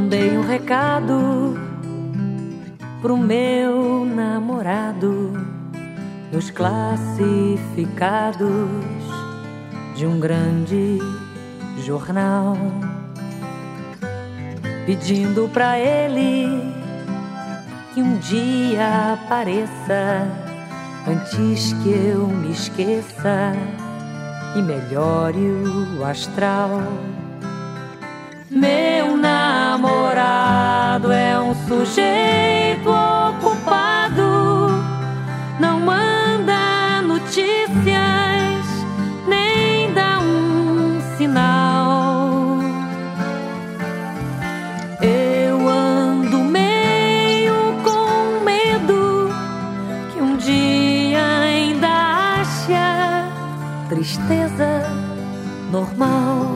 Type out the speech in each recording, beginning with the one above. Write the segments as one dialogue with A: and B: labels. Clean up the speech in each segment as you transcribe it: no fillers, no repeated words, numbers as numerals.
A: Mandei um recado pro meu namorado nos classificados de um grande jornal, pedindo pra ele que um dia apareça antes que eu me esqueça e melhore o astral. Meu namorado é um sujeito ocupado, não manda notícias, nem dá um sinal. Eu ando meio com medo que um dia ainda ache tristeza normal.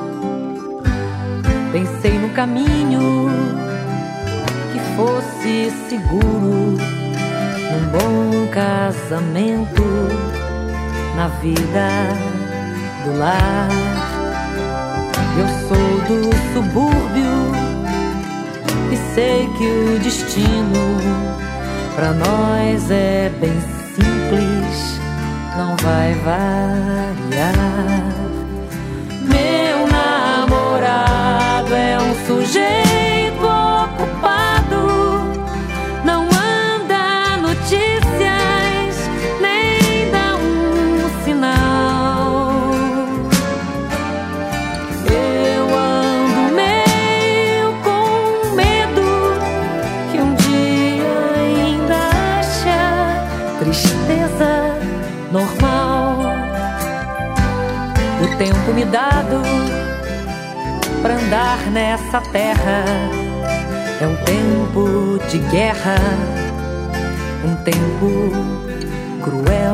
A: Pensei no caminho que fosse seguro, num bom casamento, na vida do lar. Eu sou do subúrbio e sei que o destino pra nós é bem simples, não vai variar. Meu namorado é um sujeito ocupado, não manda notícias, nem dá um sinal. Eu ando meio com medo que um dia ainda ache tristeza normal. O tempo me dado pra andar nessa terra é um tempo de guerra, um tempo cruel.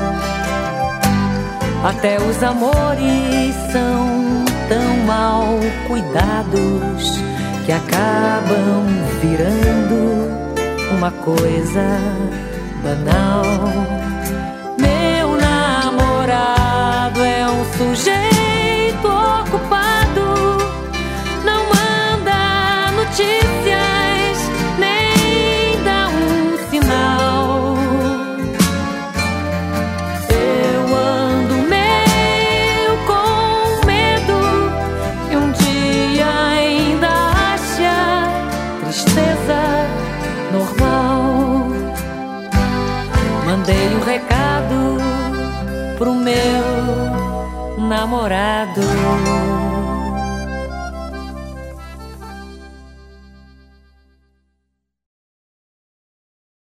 A: Até os amores são tão mal cuidados que acabam virando uma coisa banal. Meu namorado é um sujeito ocupado, não manda notícias, nem dá um sinal. Eu ando meio com medo que um dia ainda ache tristeza normal. Mandei um recado pro meu namorado.